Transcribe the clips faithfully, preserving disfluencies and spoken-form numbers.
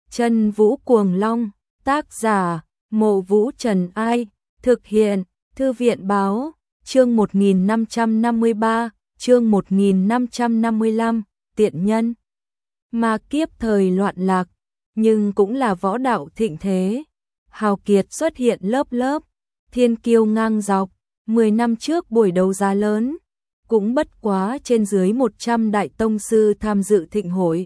Chân Vũ Cuồng Long, tác giả, Mộ Vũ Trần Ai, thực hiện, Thư viện Báo, chương một nghìn năm trăm năm mươi ba, chương một nghìn năm trăm năm mươi lăm, tiện nhân. Ma kiếp thời loạn lạc, nhưng cũng là võ đạo thịnh thế. Hào kiệt xuất hiện lớp lớp, thiên kiêu ngang dọc, mười năm trước buổi đấu giá lớn, cũng bất quá trên dưới một trăm đại tông sư tham dự thịnh hội.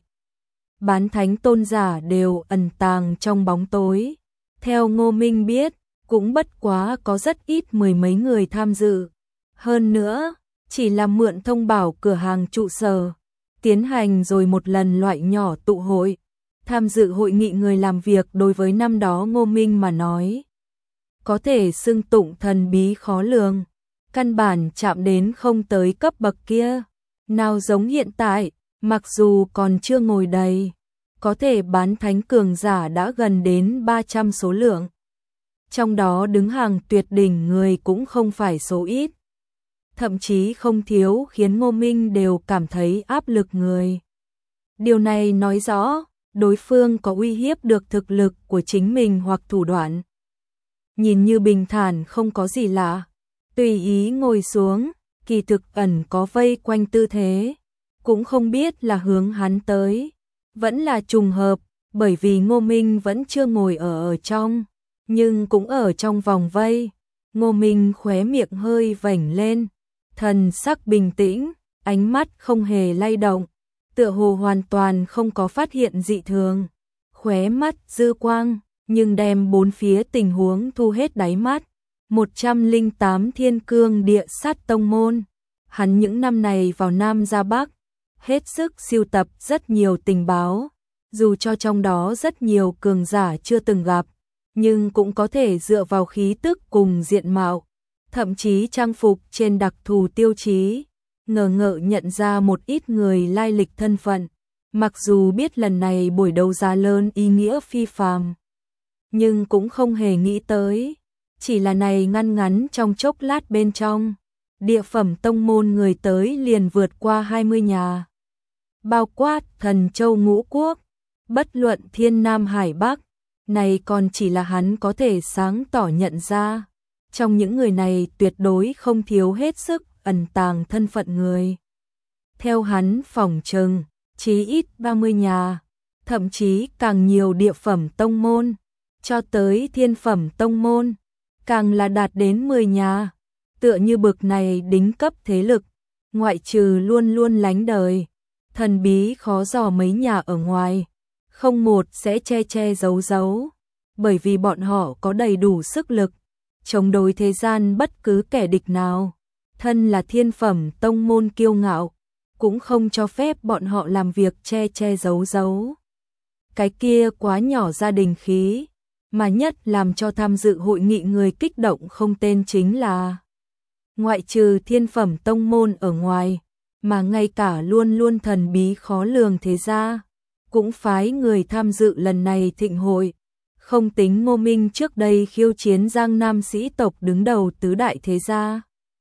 Bán thánh tôn giả đều ẩn tàng trong bóng tối. Theo Ngô Minh biết, cũng bất quá có rất ít mười mấy người tham dự. Hơn nữa, chỉ là mượn thông bảo cửa hàng trụ sở, tiến hành rồi một lần loại nhỏ tụ hội. Tham dự hội nghị người làm việc đối với năm đó Ngô Minh mà nói, có thể xưng tụng thần bí khó lường, căn bản chạm đến không tới cấp bậc kia. Nào giống hiện tại, mặc dù còn chưa ngồi đầy, có thể bán thánh cường giả đã gần đến ba trăm số lượng. Trong đó đứng hàng tuyệt đỉnh người cũng không phải số ít. Thậm chí không thiếu khiến Ngô Minh đều cảm thấy áp lực người. Điều này nói rõ, đối phương có uy hiếp được thực lực của chính mình hoặc thủ đoạn. Nhìn như bình thản không có gì lạ, tùy ý ngồi xuống, kỳ thực ẩn có vây quanh tư thế, cũng không biết là hướng hắn tới, vẫn là trùng hợp, bởi vì Ngô Minh vẫn chưa ngồi ở ở trong, nhưng cũng ở trong vòng vây. Ngô Minh khóe miệng hơi vểnh lên, thần sắc bình tĩnh, ánh mắt không hề lay động, tựa hồ hoàn toàn không có phát hiện dị thường. Khóe mắt dư quang, nhưng đem bốn phía tình huống thu hết đáy mắt. một trăm lẻ tám thiên cương địa sát tông môn. Hắn những năm này vào Nam ra Bắc, hết sức sưu tập rất nhiều tình báo, dù cho trong đó rất nhiều cường giả chưa từng gặp, nhưng cũng có thể dựa vào khí tức cùng diện mạo, thậm chí trang phục trên đặc thù tiêu chí, ngờ ngợ nhận ra một ít người lai lịch thân phận. Mặc dù biết lần này buổi đấu giá lớn ý nghĩa phi phàm, nhưng cũng không hề nghĩ tới, chỉ là này ngăn ngắn trong chốc lát bên trong, địa phẩm tông môn người tới liền vượt qua hai mươi nhà. Bao quát thần châu ngũ quốc, bất luận thiên nam hải bắc, này còn chỉ là hắn có thể sáng tỏ nhận ra. Trong những người này tuyệt đối không thiếu hết sức ẩn tàng thân phận người. Theo hắn phỏng chừng, chí ít ba mươi nhà, thậm chí càng nhiều địa phẩm tông môn, cho tới thiên phẩm tông môn, càng là đạt đến mười nhà. Tựa như bực này đính cấp thế lực, ngoại trừ luôn luôn lánh đời, thần bí khó dò mấy nhà ở ngoài, không một sẽ che che giấu giấu, bởi vì bọn họ có đầy đủ sức lực chống đối thế gian bất cứ kẻ địch nào. Thân là thiên phẩm tông môn kiêu ngạo, cũng không cho phép bọn họ làm việc che che giấu giấu. Cái kia quá nhỏ gia đình khí, mà nhất làm cho tham dự hội nghị người kích động không tên chính là, ngoại trừ thiên phẩm tông môn ở ngoài, mà ngay cả luôn luôn thần bí khó lường thế gia, cũng phái người tham dự lần này thịnh hội. Không tính Ngô Minh trước đây khiêu chiến Giang Nam sĩ tộc đứng đầu tứ đại thế gia,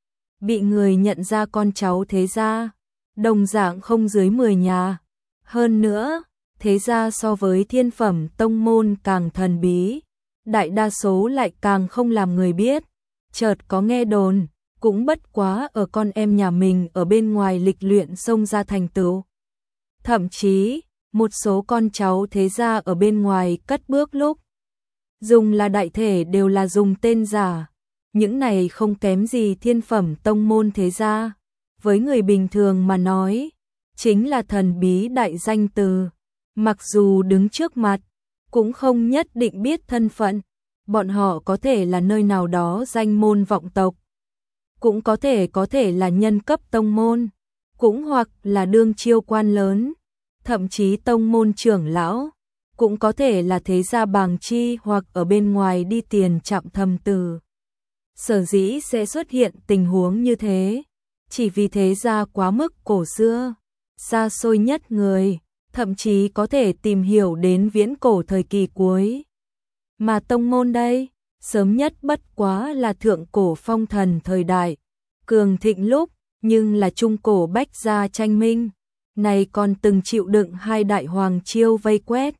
bị người nhận ra con cháu thế gia, đồng dạng không dưới mười nhà. Hơn nữa, thế gia so với thiên phẩm tông môn càng thần bí, đại đa số lại càng không làm người biết. Chợt có nghe đồn, cũng bất quá ở con em nhà mình ở bên ngoài lịch luyện xông ra thành tựu. Thậm chí, một số con cháu thế gia ở bên ngoài cất bước lúc dùng là đại thể đều là dùng tên giả. Những này không kém gì thiên phẩm tông môn thế gia, với người bình thường mà nói, chính là thần bí đại danh từ. Mặc dù đứng trước mặt, cũng không nhất định biết thân phận, bọn họ có thể là nơi nào đó danh môn vọng tộc, cũng có thể có thể là nhân cấp tông môn, cũng hoặc là đương chiêu quan lớn, thậm chí tông môn trưởng lão, cũng có thể là thế gia bàng chi hoặc ở bên ngoài đi tiền chạm thầm từ. Sở dĩ sẽ xuất hiện tình huống như thế, chỉ vì thế gia quá mức cổ xưa, xa xôi nhất người, thậm chí có thể tìm hiểu đến viễn cổ thời kỳ cuối. Mà tông môn đây, sớm nhất bất quá là thượng cổ phong thần thời đại, cường thịnh lúc, nhưng là trung cổ bách gia tranh minh, này còn từng chịu đựng hai đại hoàng chiêu vây quét,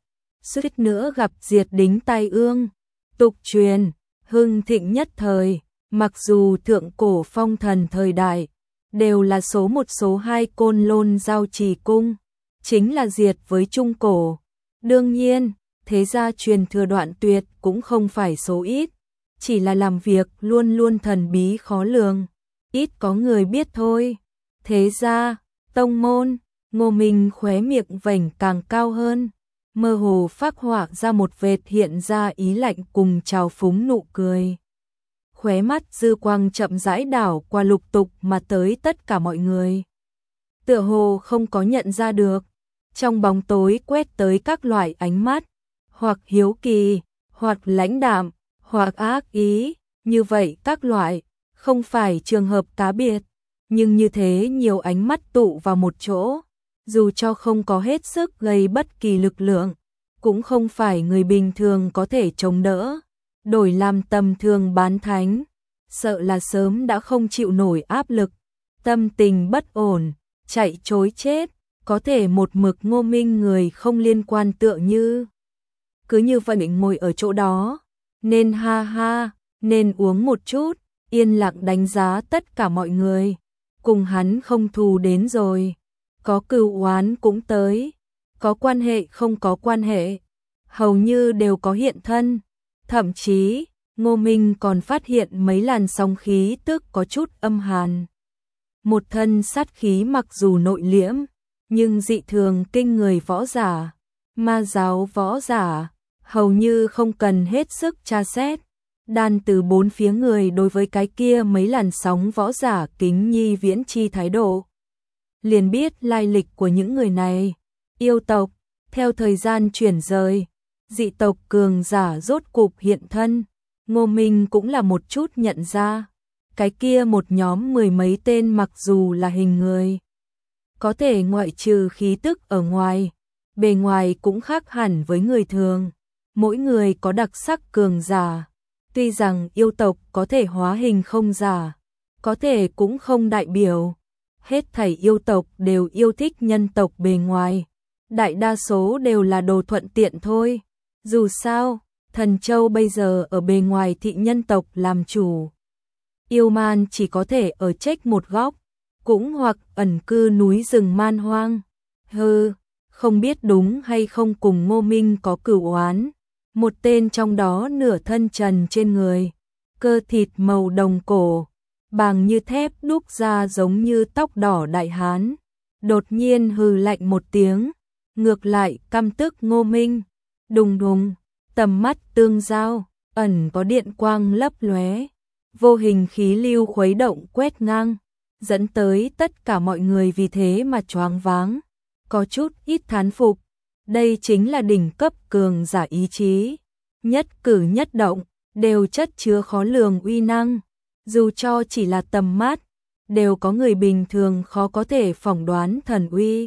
suýt nữa gặp diệt đính tai ương. Tục truyền, hưng thịnh nhất thời, mặc dù thượng cổ phong thần thời đại, đều là số một số hai Côn Lôn Giao Trì cung, chính là diệt với trung cổ. Đương nhiên, thế gia truyền thừa đoạn tuyệt cũng không phải số ít, chỉ là làm việc luôn luôn thần bí khó lường, ít có người biết thôi. Thế gia, tông môn, Ngô Minh khóe miệng vểnh càng cao hơn, mơ hồ phác họa ra một vệt hiện ra ý lạnh cùng trào phúng nụ cười. Khóe mắt dư quang chậm rãi đảo qua lục tục mà tới tất cả mọi người. Tựa hồ không có nhận ra được, trong bóng tối quét tới các loại ánh mắt, hoặc hiếu kỳ, hoặc lãnh đạm, hoặc ác ý, như vậy các loại, không phải trường hợp cá biệt, nhưng như thế nhiều ánh mắt tụ vào một chỗ, dù cho không có hết sức gây bất kỳ lực lượng, cũng không phải người bình thường có thể chống đỡ. Đổi làm tầm thường bán thánh, sợ là sớm đã không chịu nổi áp lực, tâm tình bất ổn, chạy trối chết, có thể một mực Ngô Minh người không liên quan tựa như. Cứ như vậy ngồi ở chỗ đó, nên ha ha, nên uống một chút, yên lặng đánh giá tất cả mọi người, cùng hắn không thù đến rồi, có cừu oán cũng tới, có quan hệ không có quan hệ, hầu như đều có hiện thân. Thậm chí, Ngô Minh còn phát hiện mấy làn sóng khí tức có chút âm hàn. Một thân sát khí mặc dù nội liễm, nhưng dị thường kinh người võ giả, ma giáo võ giả, hầu như không cần hết sức tra xét. Đan từ bốn phía người đối với cái kia mấy làn sóng võ giả kính nhi viễn chi thái độ. Liền biết lai lịch của những người này. Yêu tộc, theo thời gian chuyển rời, dị tộc cường giả rốt cục hiện thân, Ngô Minh cũng là một chút nhận ra, cái kia một nhóm mười mấy tên mặc dù là hình người, có thể ngoại trừ khí tức ở ngoài, bề ngoài cũng khác hẳn với người thường, mỗi người có đặc sắc cường giả, tuy rằng yêu tộc có thể hóa hình không giả, có thể cũng không đại biểu, hết thảy yêu tộc đều yêu thích nhân tộc bề ngoài, đại đa số đều là đồ thuận tiện thôi. Dù sao, Thần Châu bây giờ ở bề ngoài thị nhân tộc làm chủ. Yêu man chỉ có thể ở trách một góc, cũng hoặc ẩn cư núi rừng man hoang. Hừ, không biết đúng hay không cùng Ngô Minh có cửu oán. Một tên trong đó nửa thân trần trên người, cơ thịt màu đồng cổ, bàng như thép đúc ra giống như tóc đỏ đại hán. Đột nhiên hừ lạnh một tiếng, ngược lại căm tức Ngô Minh. Đùng đùng, tầm mắt tương giao, ẩn có điện quang lấp lóe, vô hình khí lưu khuấy động quét ngang, dẫn tới tất cả mọi người vì thế mà choáng váng, có chút ít thán phục. Đây chính là đỉnh cấp cường giả ý chí, nhất cử nhất động đều chất chứa khó lường uy năng, dù cho chỉ là tầm mắt, đều có người bình thường khó có thể phỏng đoán thần uy.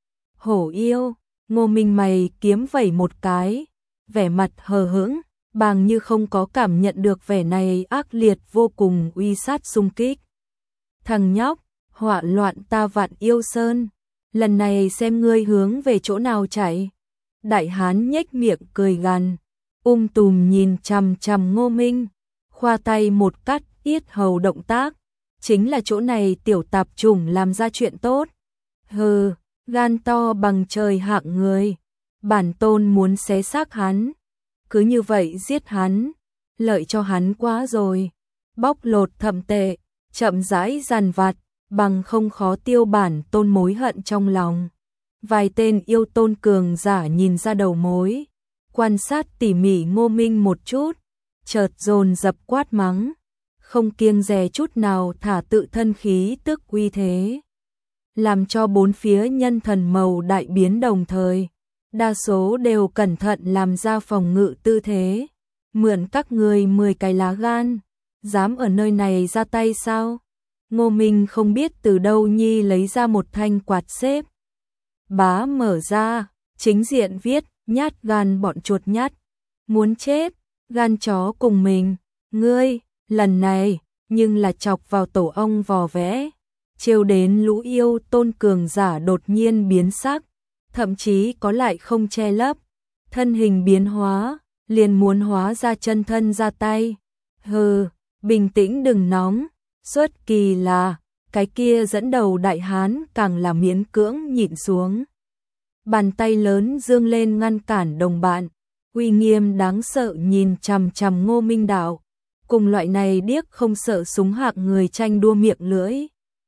Hổ yêu, Ngô Minh mày kiếm vẩy một cái, vẻ mặt hờ hững, bàng như không có cảm nhận được vẻ này ác liệt vô cùng uy sát xung kích. Thằng nhóc, họa loạn ta vạn yêu sơn, lần này xem ngươi hướng về chỗ nào chạy. Đại hán nhếch miệng cười gằn, um tùm nhìn chằm chằm Ngô Minh, khoa tay một cắt yết hầu động tác, chính là chỗ này tiểu tạp chủng làm ra chuyện tốt. Hừ, gan to bằng trời hạng người, bản tôn muốn xé xác hắn, cứ như vậy giết hắn, lợi cho hắn quá rồi. Bóc lột thậm tệ, chậm rãi dằn vặt, bằng không khó tiêu bản tôn mối hận trong lòng. Vài tên yêu tôn cường giả nhìn ra đầu mối, quan sát tỉ mỉ Ngô Minh một chút, chợt dồn dập quát mắng, không kiêng dè chút nào thả tự thân khí tức uy thế, làm cho bốn phía nhân thần màu đại biến đồng thời, đa số đều cẩn thận làm ra phòng ngự tư thế. Mượn các người mười cái lá gan, dám ở nơi này ra tay sao? Ngô Minh không biết từ đâu nhi lấy ra một thanh quạt xếp, bá mở ra, chính diện viết, nhát gan bọn chuột nhát, muốn chết, gan chó cùng mình, ngươi, lần này, nhưng là chọc vào tổ ong vò vẽ, trêu đến lũ yêu tôn cường giả đột nhiên biến sắc, thậm chí có lại không che lấp, thân hình biến hóa, liền muốn hóa ra chân thân ra tay. Hừ, bình tĩnh đừng nóng, xuất kỳ là, cái kia dẫn đầu đại hán càng là miễn cưỡng nhịn xuống. Bàn tay lớn dương lên ngăn cản đồng bạn, uy nghiêm đáng sợ nhìn chằm chằm Ngô Minh Đạo, cùng loại này điếc không sợ súng hạng người tranh đua miệng lưỡi.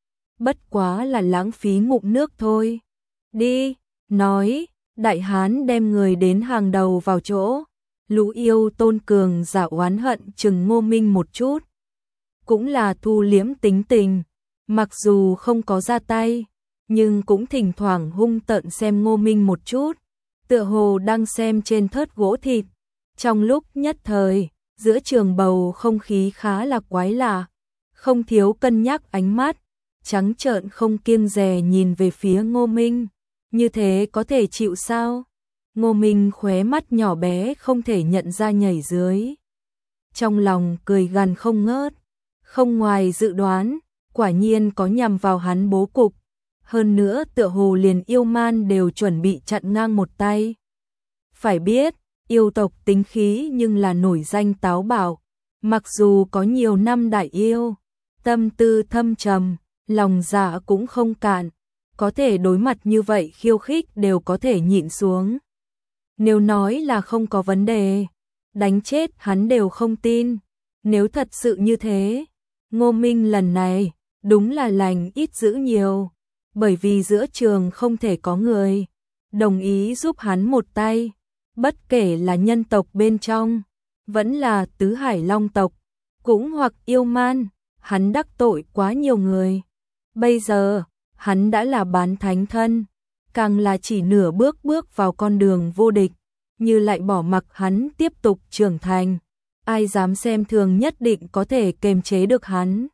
Bất quá là lãng phí ngụm nước thôi. Đi, nói, đại hán đem người đến hàng đầu vào chỗ. Lũ yêu tôn cường giả oán hận chừng Ngô Minh một chút. Cũng là thu liếm tính tình, mặc dù không có ra tay, nhưng cũng thỉnh thoảng hung tợn xem Ngô Minh một chút, tựa hồ đang xem trên thớt gỗ thịt. Trong lúc nhất thời, giữa trường bầu không khí khá là quái lạ, không thiếu cân nhắc ánh mắt, trắng trợn không kiêng dè nhìn về phía Ngô Minh. Như thế có thể chịu sao? Ngô Minh khóe mắt nhỏ bé không thể nhận ra nhảy dưới. Trong lòng cười gằn không ngớt, không ngoài dự đoán, quả nhiên có nhằm vào hắn bố cục. Hơn nữa tựa hồ liền yêu man đều chuẩn bị chặn ngang một tay. Phải biết, yêu tộc tính khí nhưng là nổi danh táo bạo, mặc dù có nhiều năm đại yêu, tâm tư thâm trầm, lòng dạ cũng không cạn, có thể đối mặt như vậy khiêu khích đều có thể nhịn xuống. Nếu nói là không có vấn đề, đánh chết hắn đều không tin. Nếu thật sự như thế, Ngô Minh lần này đúng là lành ít dữ nhiều, bởi vì giữa trường không thể có người đồng ý giúp hắn một tay, bất kể là nhân tộc bên trong, vẫn là tứ hải long tộc, cũng hoặc yêu man, hắn đắc tội quá nhiều người. Bây giờ, hắn đã là bán thánh thân, càng là chỉ nửa bước bước vào con đường vô địch, như lại bỏ mặc hắn tiếp tục trưởng thành, ai dám xem thường nhất định có thể kềm chế được hắn.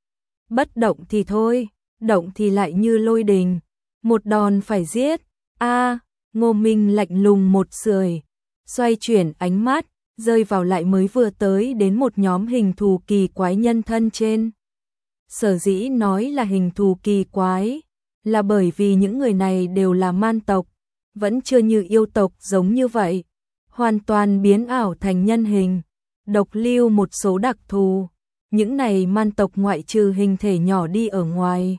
Bất động thì thôi, động thì lại như lôi đình, một đòn phải giết. A, Ngô Minh lạnh lùng một sưởi, xoay chuyển ánh mắt, rơi vào lại mới vừa tới đến một nhóm hình thù kỳ quái nhân thân trên. Sở dĩ nói là hình thù kỳ quái, là bởi vì những người này đều là man tộc, vẫn chưa như yêu tộc giống như vậy, hoàn toàn biến ảo thành nhân hình, độc lưu một số đặc thù. Những này man tộc ngoại trừ hình thể nhỏ đi ở ngoài,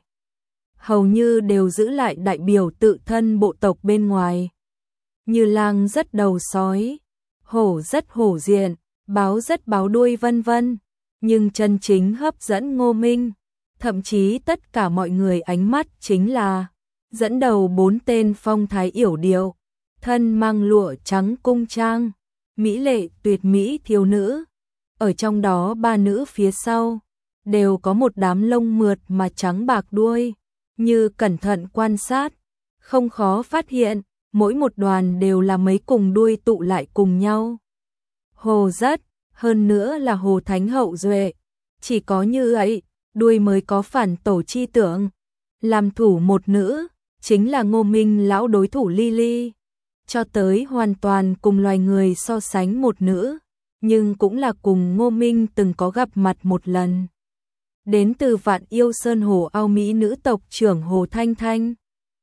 hầu như đều giữ lại đại biểu tự thân bộ tộc bên ngoài. Như lang rất đầu sói, hổ rất hổ diện, báo rất báo đuôi vân vân. Nhưng chân chính hấp dẫn Ngô Minh, thậm chí tất cả mọi người ánh mắt chính là dẫn đầu bốn tên phong thái yểu điệu, thân mang lụa trắng cung trang, mỹ lệ tuyệt mỹ thiếu nữ. Ở trong đó ba nữ phía sau, đều có một đám lông mượt mà trắng bạc đuôi, như cẩn thận quan sát, không khó phát hiện, mỗi một đoàn đều là mấy cùng đuôi tụ lại cùng nhau. Hồ rất, hơn nữa là hồ thánh hậu duệ, chỉ có như vậy, đuôi mới có phản tổ chi tưởng. Làm thủ một nữ, chính là Ngô Minh lão đối thủ Lily, cho tới hoàn toàn cùng loài người so sánh một nữ, nhưng cũng là cùng Ngô Minh từng có gặp mặt một lần. Đến từ Vạn Yêu Sơn Hồ Ao Mỹ nữ tộc trưởng Hồ Thanh Thanh.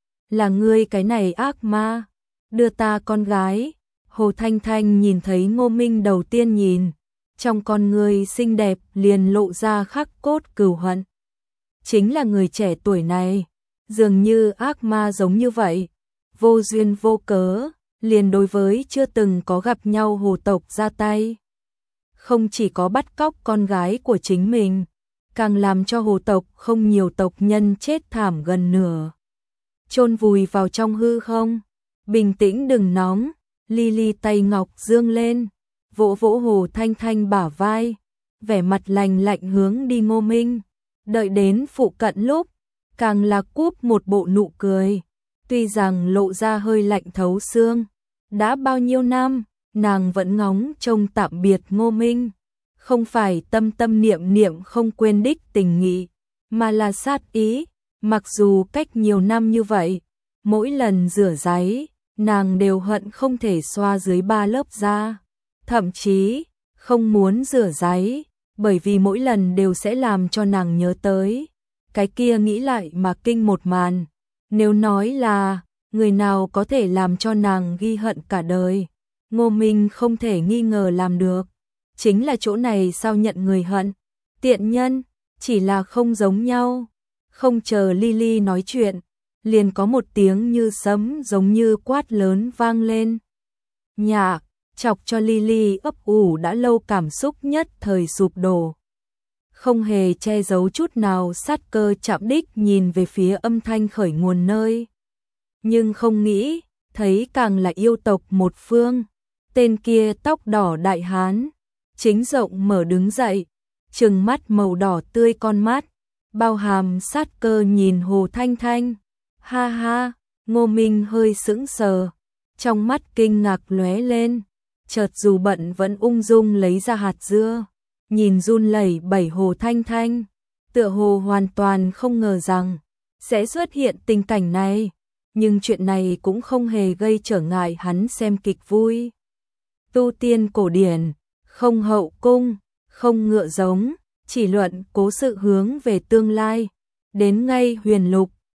Là ngươi cái này ác ma, đưa ta con gái. Hồ Thanh Thanh nhìn thấy Ngô Minh đầu tiên nhìn, trong con người xinh đẹp liền lộ ra khắc cốt cừu hận. Chính là người trẻ tuổi này, dường như ác ma giống như vậy, vô duyên vô cớ, liền đối với chưa từng có gặp nhau hồ tộc ra tay. Không chỉ có bắt cóc con gái của chính mình, càng làm cho hồ tộc không nhiều tộc nhân chết thảm gần nửa, chôn vùi vào trong hư không. Bình tĩnh đừng nóng, Lily tay ngọc dương lên, vỗ vỗ Hồ Thanh Thanh bả vai, vẻ mặt lành lạnh hướng đi Ngô Minh. Đợi đến phụ cận lúc, càng là cúp một bộ nụ cười, tuy rằng lộ ra hơi lạnh thấu xương. Đã bao nhiêu năm, nàng vẫn ngóng trông tạm biệt Ngô Minh, không phải tâm tâm niệm niệm không quên đích tình nghị, mà là sát ý. Mặc dù cách nhiều năm như vậy, mỗi lần rửa ráy, nàng đều hận không thể xoa dưới ba lớp da, thậm chí không muốn rửa ráy, bởi vì mỗi lần đều sẽ làm cho nàng nhớ tới cái kia nghĩ lại mà kinh một màn. Nếu nói là người nào có thể làm cho nàng ghi hận cả đời, Ngô Minh không thể nghi ngờ làm được. Chính là chỗ này sao nhận người hận. Tiện nhân, chỉ là không giống nhau. Không chờ Lily nói chuyện, liền có một tiếng như sấm giống như quát lớn vang lên. Nhạc, chọc cho Lily ấp ủ đã lâu cảm xúc nhất thời sụp đổ. Không hề che giấu chút nào, sát cơ chạm đích nhìn về phía âm thanh khởi nguồn nơi. Nhưng không nghĩ, thấy càng là yêu tộc một phương. Tên kia tóc đỏ đại hán, chính rộng mở đứng dậy, trừng mắt màu đỏ tươi con mắt, bao hàm sát cơ nhìn Hồ Thanh Thanh. Ha ha, Ngô Minh hơi sững sờ, trong mắt kinh ngạc lóe lên, chợt dù bận vẫn ung dung lấy ra hạt dưa, nhìn run lẩy bẩy Hồ Thanh Thanh, tựa hồ hoàn toàn không ngờ rằng sẽ xuất hiện tình cảnh này, nhưng chuyện này cũng không hề gây trở ngại hắn xem kịch vui. Tu tiên cổ điển, không hậu cung, không ngựa giống, chỉ luận cố sự hướng về tương lai, đến ngay huyền lục,